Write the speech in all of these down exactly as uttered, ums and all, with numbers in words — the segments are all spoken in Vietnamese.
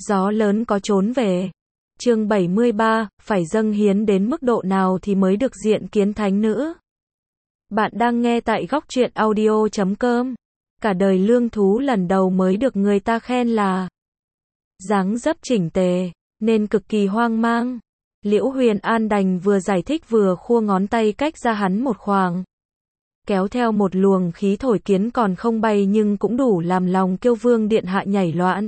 Gió lớn có trốn về. Chương bảy mươi ba, phải dâng hiến đến mức độ nào thì mới được diện kiến thánh nữ? Bạn đang nghe tại góc truyện audio chấm com. Cả đời Lương Thú lần đầu mới được người ta khen là dáng dấp chỉnh tề, nên cực kỳ hoang mang. Liễu Huyền An đành vừa giải thích vừa khua ngón tay cách ra hắn một khoảng. Kéo theo một luồng khí thổi kiến còn không bay nhưng cũng đủ làm lòng Kiêu Vương điện hạ nhảy loạn.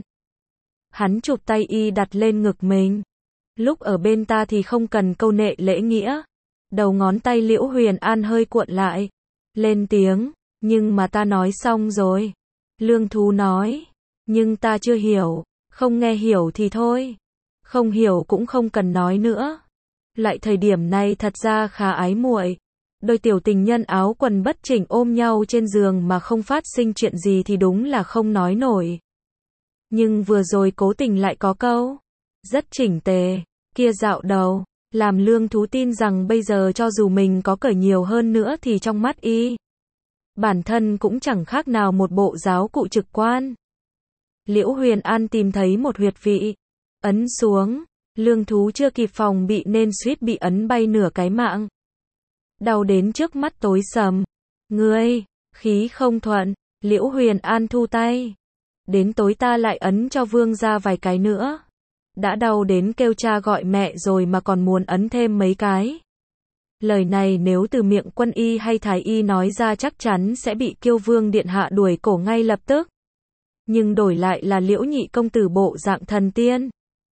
Hắn chụp tay y đặt lên ngực mình. Lúc ở bên ta thì không cần câu nệ lễ nghĩa. Đầu ngón tay Liễu Huyền An hơi cuộn lại. Lên tiếng, nhưng mà ta nói xong rồi. Lương Thú nói, nhưng ta chưa hiểu. Không nghe hiểu thì thôi. Không hiểu cũng không cần nói nữa. Lại thời điểm này thật ra khá ái muội. Đôi tiểu tình nhân áo quần bất chỉnh ôm nhau trên giường mà không phát sinh chuyện gì thì đúng là không nói nổi. Nhưng vừa rồi cố tình lại có câu rất chỉnh tề, kia dạo đầu, làm Lương Thú tin rằng bây giờ cho dù mình có cởi nhiều hơn nữa thì trong mắt y, bản thân cũng chẳng khác nào một bộ giáo cụ trực quan. Liễu Huyền An tìm thấy một huyệt vị, ấn xuống, Lương Thú chưa kịp phòng bị nên suýt bị ấn bay nửa cái mạng. Đau đến trước mắt tối sầm. Ngươi, khí không thuận, Liễu Huyền An thu tay. Đến tối ta lại ấn cho vương ra vài cái nữa. Đã đau đến kêu cha gọi mẹ rồi mà còn muốn ấn thêm mấy cái. Lời này nếu từ miệng quân y hay thái y nói ra chắc chắn sẽ bị Kiêu Vương điện hạ đuổi cổ ngay lập tức. Nhưng đổi lại là Liễu nhị công tử bộ dạng thần tiên.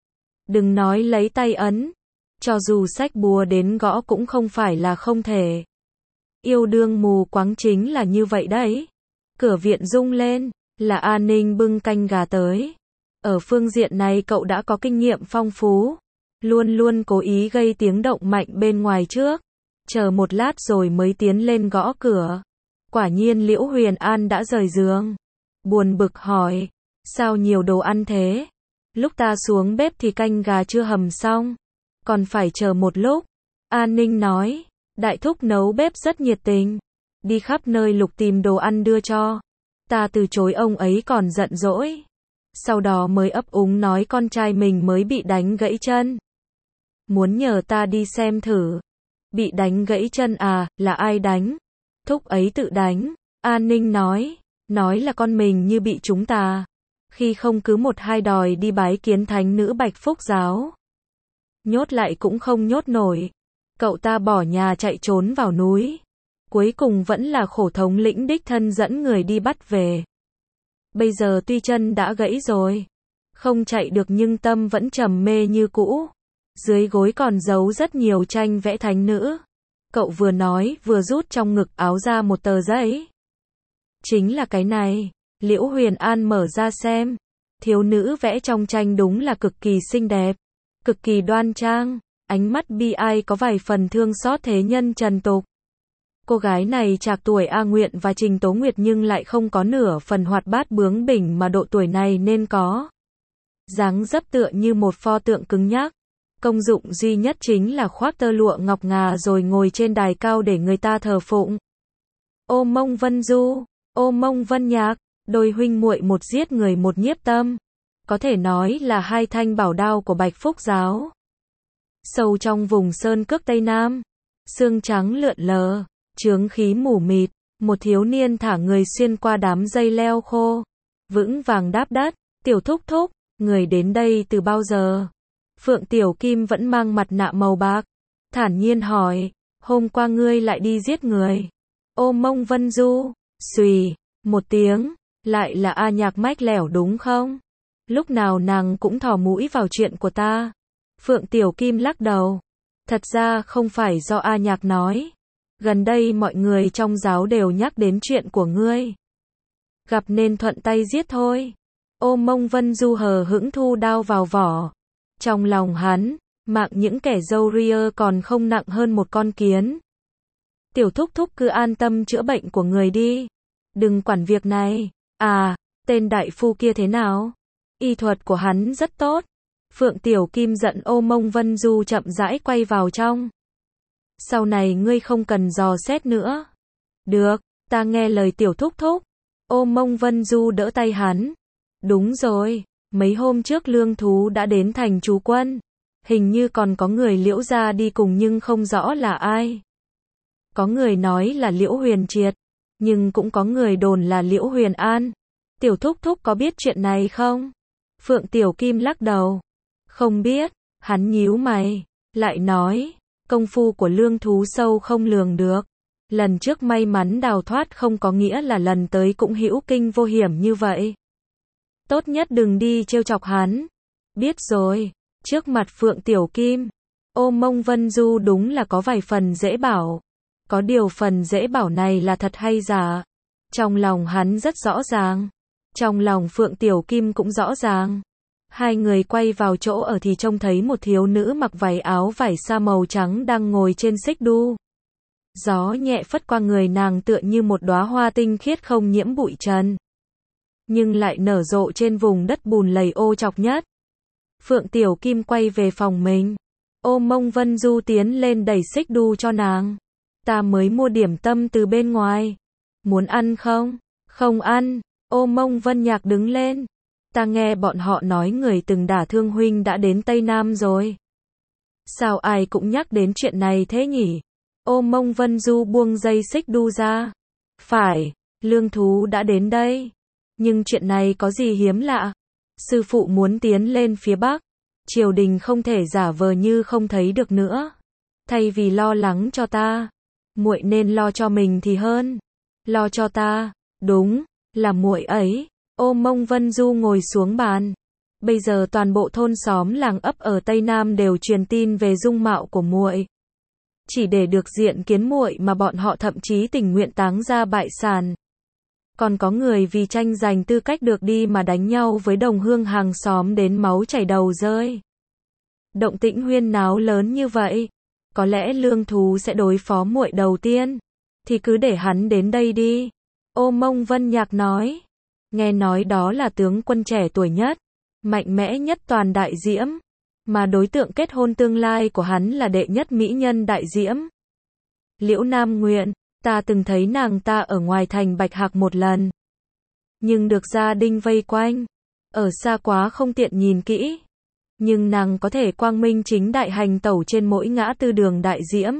Đừng nói lấy tay ấn. Cho dù xách búa đến gõ cũng không phải là không thể. Yêu đương mù quáng chính là như vậy đấy. Cửa viện rung lên, là An Ninh bưng canh gà tới. Ở phương diện này cậu đã có kinh nghiệm phong phú. Luôn luôn cố ý gây tiếng động mạnh bên ngoài trước. Chờ một lát rồi mới tiến lên gõ cửa. Quả nhiên Liễu Huyền An đã rời giường. Buồn bực hỏi, sao nhiều đồ ăn thế? Lúc ta xuống bếp thì canh gà chưa hầm xong. Còn phải chờ một lúc. An Ninh nói, đại thúc nấu bếp rất nhiệt tình. Đi khắp nơi lục tìm đồ ăn đưa cho. Ta từ chối ông ấy còn giận dỗi. Sau đó mới ấp úng nói con trai mình mới bị đánh gãy chân. Muốn nhờ ta đi xem thử. Bị đánh gãy chân à, là ai đánh? Thúc ấy tự đánh. An Ninh nói, nói là con mình như bị trúng tà. Khi không cứ một hai đòi đi bái kiến thánh nữ Bạch Phúc Giáo. Nhốt lại cũng không nhốt nổi. Cậu ta bỏ nhà chạy trốn vào núi. Cuối cùng vẫn là khổ thống lĩnh đích thân dẫn người đi bắt về. Bây giờ tuy chân đã gãy rồi, không chạy được nhưng tâm vẫn trầm mê như cũ. Dưới gối còn giấu rất nhiều tranh vẽ thánh nữ. Cậu vừa nói vừa rút trong ngực áo ra một tờ giấy. Chính là cái này. Liễu Huyền An mở ra xem. Thiếu nữ vẽ trong tranh đúng là cực kỳ xinh đẹp. Cực kỳ đoan trang, ánh mắt bi ai có vài phần thương xót thế nhân trần tục. Cô gái này trạc tuổi A Nguyện và Trình Tố Nguyệt nhưng lại không có nửa phần hoạt bát bướng bỉnh mà độ tuổi này nên có. Dáng dấp tựa như một pho tượng cứng nhắc. Công dụng duy nhất chính là khoác tơ lụa ngọc ngà rồi ngồi trên đài cao để người ta thờ phụng. Ô Mông Vân Du, Ô Mông Vân Nhạc, đôi huynh muội một giết người một nhiếp tâm. Có thể nói là hai thanh bảo đao của Bạch Phúc Giáo. Sâu trong vùng sơn cước Tây Nam, sương trắng lượn lờ, chướng khí mù mịt, một thiếu niên thả người xuyên qua đám dây leo khô, vững vàng đáp đất. Tiểu thúc thúc, người đến đây từ bao giờ? Phượng Tiểu Kim vẫn mang mặt nạ màu bạc, thản nhiên hỏi, hôm qua ngươi lại đi giết người. Ô Mông Vân Du, xùy, một tiếng, lại là A Nhạc mách lẻo đúng không? Lúc nào nàng cũng thò mũi vào chuyện của ta. Phượng Tiểu Kim lắc đầu. Thật ra không phải do A Nhạc nói. Gần đây mọi người trong giáo đều nhắc đến chuyện của ngươi. Gặp nên thuận tay giết thôi. Ô Mông Vân Du hờ hững thu đao vào vỏ. Trong lòng hắn, mạng những kẻ râu ria còn không nặng hơn một con kiến. Tiểu thúc thúc cứ an tâm chữa bệnh của người đi. Đừng quản việc này. À, tên đại phu kia thế nào? Y thuật của hắn rất tốt. Phượng Tiểu Kim giận Ô Mông Vân Du chậm rãi quay vào trong. Sau này ngươi không cần dò xét nữa. Được, ta nghe lời tiểu thúc thúc. Ô Mông Vân Du đỡ tay hắn. Đúng rồi, Mấy hôm trước Lương Thú đã đến thành trú quân. Hình như còn có người Liễu gia đi cùng nhưng không rõ là ai. Có người nói là Liễu Huyền Triệt, nhưng cũng có người đồn là Liễu Huyền An. Tiểu thúc thúc có biết chuyện này không? Phượng Tiểu Kim lắc đầu. Không biết, hắn nhíu mày, lại nói, công phu của Lương Thú sâu không lường được. Lần trước may mắn đào thoát không có nghĩa là lần tới cũng hữu kinh vô hiểm như vậy. Tốt nhất đừng đi trêu chọc hắn. Biết rồi. Trước mặt Phượng Tiểu Kim, Ô Mông Vân Du đúng là có vài phần dễ bảo. Có điều phần dễ bảo này là thật hay giả? Trong lòng hắn rất rõ ràng. Trong lòng Phượng Tiểu Kim cũng rõ ràng. Hai người quay vào chỗ ở thì trông thấy một thiếu nữ mặc váy áo vải sa màu trắng đang ngồi trên xích đu. Gió nhẹ phất qua người nàng tựa như một đóa hoa tinh khiết không nhiễm bụi trần, nhưng lại nở rộ trên vùng đất bùn lầy ô trọc nhất. Phượng Tiểu Kim quay về phòng mình. Ô Mông Vân Du tiến lên đẩy xích đu cho nàng. Ta mới mua điểm tâm từ bên ngoài. Muốn ăn không? Không ăn. Ô Mông Vân Nhạc đứng lên. Ta nghe bọn họ nói người từng đả thương huynh đã đến Tây Nam rồi. Sao ai cũng nhắc đến chuyện này thế nhỉ? Ô Mông Vân Du buông dây xích đu ra. Phải, Lương Thú đã đến đây. Nhưng chuyện này có gì hiếm lạ? Sư phụ muốn tiến lên phía Bắc. Triều đình không thể giả vờ như không thấy được nữa. Thay vì lo lắng cho ta, muội nên lo cho mình thì hơn. Lo cho ta, đúng, là muội ấy. Ô Mông Vân Du ngồi xuống bàn. Bây giờ toàn bộ thôn xóm làng ấp ở Tây Nam đều truyền tin về dung mạo của muội. Chỉ để được diện kiến muội mà bọn họ thậm chí tình nguyện táng ra bại sản. Còn có người vì tranh giành tư cách được đi mà đánh nhau với đồng hương hàng xóm đến máu chảy đầu rơi. Động tĩnh huyên náo lớn như vậy, có lẽ Lương Thú sẽ đối phó muội đầu tiên, thì cứ để hắn đến đây đi. Ô Mông Vân Nhạc nói. Nghe nói đó là tướng quân trẻ tuổi nhất, mạnh mẽ nhất toàn Đại Diễm, mà đối tượng kết hôn tương lai của hắn là đệ nhất mỹ nhân Đại Diễm. Liễu Nam Nguyện, ta từng thấy nàng ta ở ngoài thành Bạch Hạc một lần, nhưng được gia đình vây quanh, ở xa quá không tiện nhìn kỹ. Nhưng nàng có thể quang minh chính đại hành tẩu trên mỗi ngã tư đường Đại Diễm,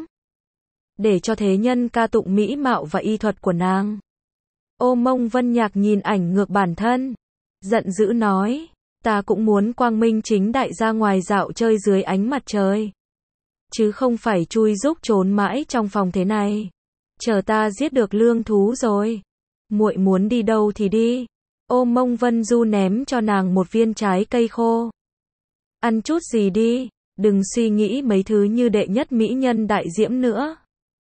để cho thế nhân ca tụng mỹ mạo và y thuật của nàng. Ô Mông Vân Nhạc nhìn ảnh ngược bản thân, giận dữ nói, ta cũng muốn quang minh chính đại ra ngoài dạo chơi dưới ánh mặt trời, chứ không phải chui rúc trốn mãi trong phòng thế này. Chờ ta giết được Lương Thú rồi, muội muốn đi đâu thì đi. Ô Mông Vân Du ném cho nàng một viên trái cây khô. Ăn chút gì đi, đừng suy nghĩ mấy thứ như đệ nhất mỹ nhân Đại Diễm nữa.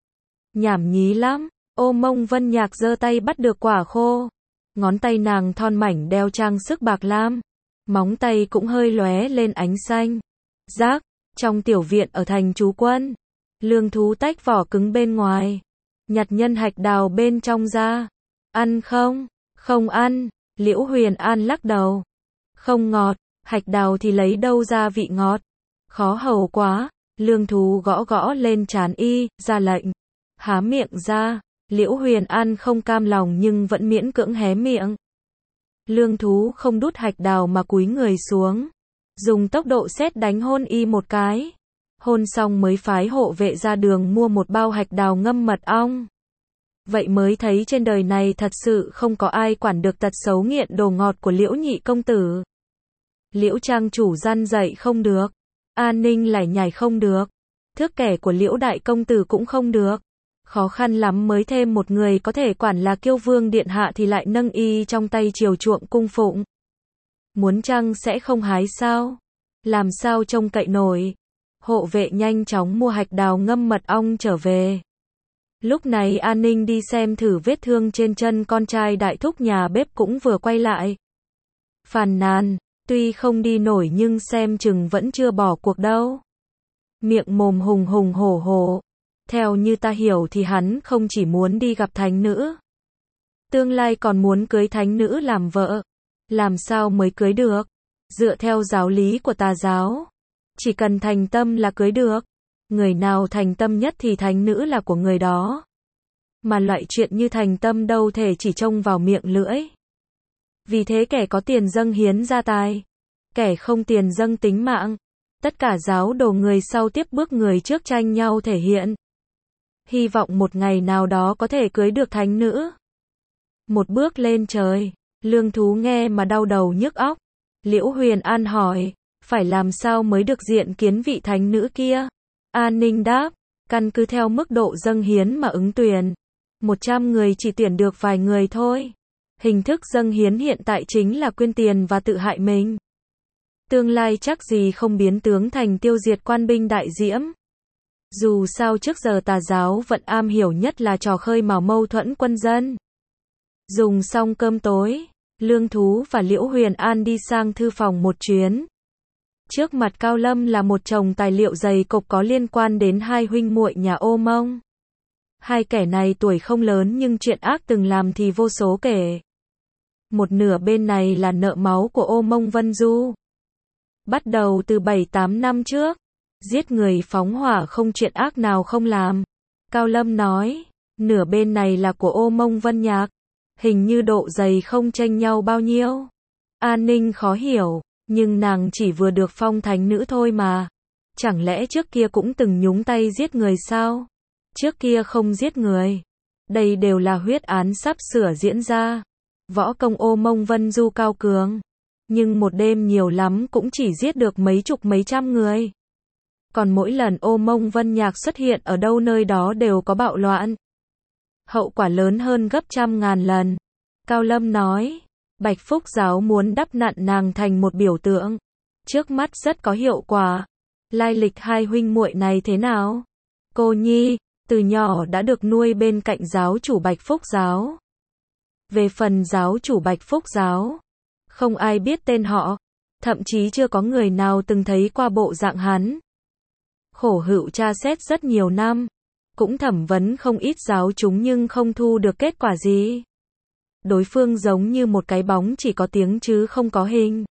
Nhảm nhí lắm. Ô Mông Vân Nhạc giơ tay bắt được quả khô. Ngón tay nàng thon mảnh đeo trang sức bạc lam, móng tay cũng hơi lóe lên ánh xanh. Rác, trong tiểu viện ở thành trú quân, Lương Thú tách vỏ cứng bên ngoài, nhặt nhân hạch đào bên trong ra. Ăn không? Không ăn. Liễu Huyền An lắc đầu. Không ngọt, hạch đào thì lấy đâu ra vị ngọt. Khó hầu quá. Lương Thú gõ gõ lên trán y, ra lệnh. Há miệng ra. Liễu Huyền An không cam lòng nhưng vẫn miễn cưỡng hé miệng. Lương Thú không đút hạch đào mà cúi người xuống, dùng tốc độ sét đánh hôn y một cái. Hôn xong mới phái hộ vệ ra đường mua một bao hạch đào ngâm mật ong. Vậy mới thấy trên đời này thật sự không có ai quản được tật xấu nghiện đồ ngọt của Liễu nhị công tử. Liễu trang chủ răn dạy không được, an ninh lải nhải không được, thước kẻ của Liễu đại công tử cũng không được. Khó khăn lắm mới thêm một người có thể quản là Kiêu Vương điện hạ thì lại nâng y trong tay chiều chuộng cung phụng. Muốn chăng sẽ không hái sao? Làm sao trông cậy nổi? Hộ vệ nhanh chóng mua hạch đào ngâm mật ong trở về. Lúc này An Ninh đi xem thử vết thương trên chân con trai đại thúc nhà bếp cũng vừa quay lại. Phàn nàn, tuy không đi nổi nhưng xem chừng vẫn chưa bỏ cuộc đâu. Miệng mồm hùng hùng hổ hổ. Theo như ta hiểu thì hắn không chỉ muốn đi gặp thánh nữ, tương lai còn muốn cưới thánh nữ làm vợ. Làm sao mới cưới được? Dựa theo giáo lý của tà giáo, chỉ cần thành tâm là cưới được. Người nào thành tâm nhất thì thánh nữ là của người đó. Mà loại chuyện như thành tâm đâu thể chỉ trông vào miệng lưỡi. Vì thế kẻ có tiền dâng hiến gia tài, kẻ không tiền dâng tính mạng. Tất cả giáo đồ người sau tiếp bước người trước tranh nhau thể hiện. Hy vọng một ngày nào đó có thể cưới được thánh nữ. Một bước lên trời, Lương Thú nghe mà đau đầu nhức óc. Liễu Huyền An hỏi, phải làm sao mới được diện kiến vị thánh nữ kia? An Ninh đáp, căn cứ theo mức độ dâng hiến mà ứng tuyển. một trăm người chỉ tuyển được vài người thôi. Hình thức dâng hiến hiện tại chính là quyên tiền và tự hại mình. Tương lai chắc gì không biến tướng thành tiêu diệt quan binh đại diễm. Dù sao trước giờ tà giáo vẫn am hiểu nhất là trò khơi mào mâu thuẫn quân dân. Dùng xong cơm tối, Lương Thú và Liễu Huyền An đi sang thư phòng một chuyến. Trước mặt Cao Lâm là một chồng tài liệu dày cộp có liên quan đến hai huynh muội nhà Ô Mông. Hai kẻ này tuổi không lớn nhưng chuyện ác từng làm thì vô số kể. Một nửa bên này là nợ máu của Ô Mông Vân Du. Bắt đầu từ bảy tám năm trước, giết người phóng hỏa không chuyện ác nào không làm. Cao Lâm nói, nửa bên này là của Ô Mông Vân Nhạc. Hình như độ dày không chênh nhau bao nhiêu. An Ninh khó hiểu, nhưng nàng chỉ vừa được phong thánh nữ thôi mà. Chẳng lẽ trước kia cũng từng nhúng tay giết người sao? Trước kia không giết người. Đây đều là huyết án sắp sửa diễn ra. Võ công Ô Mông Vân Du cao cường. Nhưng một đêm nhiều lắm cũng chỉ giết được mấy chục mấy trăm người. Còn mỗi lần Ô Mông Vân Nhạc xuất hiện ở đâu nơi đó đều có bạo loạn. Hậu quả lớn hơn gấp trăm ngàn lần. Cao Lâm nói, Bạch Phúc giáo muốn đắp nặn nàng thành một biểu tượng. Trước mắt rất có hiệu quả. Lai lịch hai huynh muội này thế nào? Cô Nhi, từ nhỏ đã được nuôi bên cạnh giáo chủ Bạch Phúc giáo. Về phần giáo chủ Bạch Phúc giáo, không ai biết tên họ, thậm chí chưa có người nào từng thấy qua bộ dạng hắn. Khổ hữu tra xét rất nhiều năm, cũng thẩm vấn không ít giáo chúng nhưng không thu được kết quả gì. Đối phương giống như một cái bóng chỉ có tiếng chứ không có hình.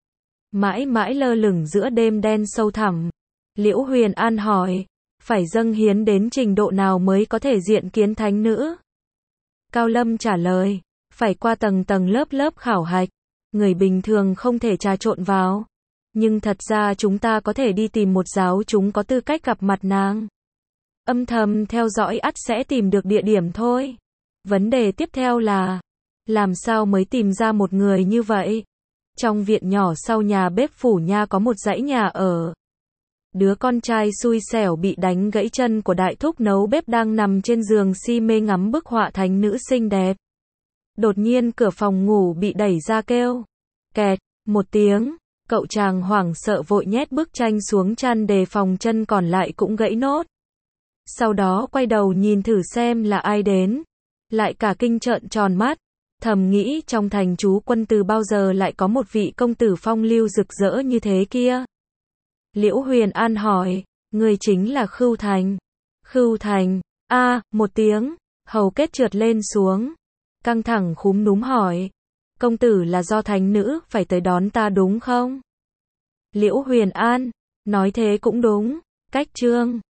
Mãi mãi lơ lửng giữa đêm đen sâu thẳm. Liễu Huyền An hỏi, phải dâng hiến đến trình độ nào mới có thể diện kiến thánh nữ? Cao Lâm trả lời, phải qua tầng tầng lớp lớp khảo hạch. Người bình thường không thể trà trộn vào. Nhưng thật ra chúng ta có thể đi tìm một giáo chúng có tư cách gặp mặt nàng. Âm thầm theo dõi ắt sẽ tìm được địa điểm thôi. Vấn đề tiếp theo là, làm sao mới tìm ra một người như vậy? Trong viện nhỏ sau nhà bếp phủ nha có một dãy nhà ở. Đứa con trai xui xẻo bị đánh gãy chân của đại thúc nấu bếp đang nằm trên giường si mê ngắm bức họa thánh nữ xinh đẹp. Đột nhiên cửa phòng ngủ bị đẩy ra kêu. Kẹt, một tiếng, cậu chàng hoảng sợ vội nhét bức tranh xuống chăn đề phòng chân còn lại cũng gãy nốt. Sau đó quay đầu nhìn thử xem là ai đến. Lại cả kinh trợn tròn mắt. Thầm nghĩ trong thành chú quân từ bao giờ lại có một vị công tử phong lưu rực rỡ như thế kia. Liễu Huyền An hỏi, người chính là Khưu Thành. Khưu Thành, a à, một tiếng, hầu kết trượt lên xuống. Căng thẳng khúm núm hỏi, công tử là do thánh nữ phải tới đón ta đúng không? Liễu Huyền An, nói thế cũng đúng, cách trương.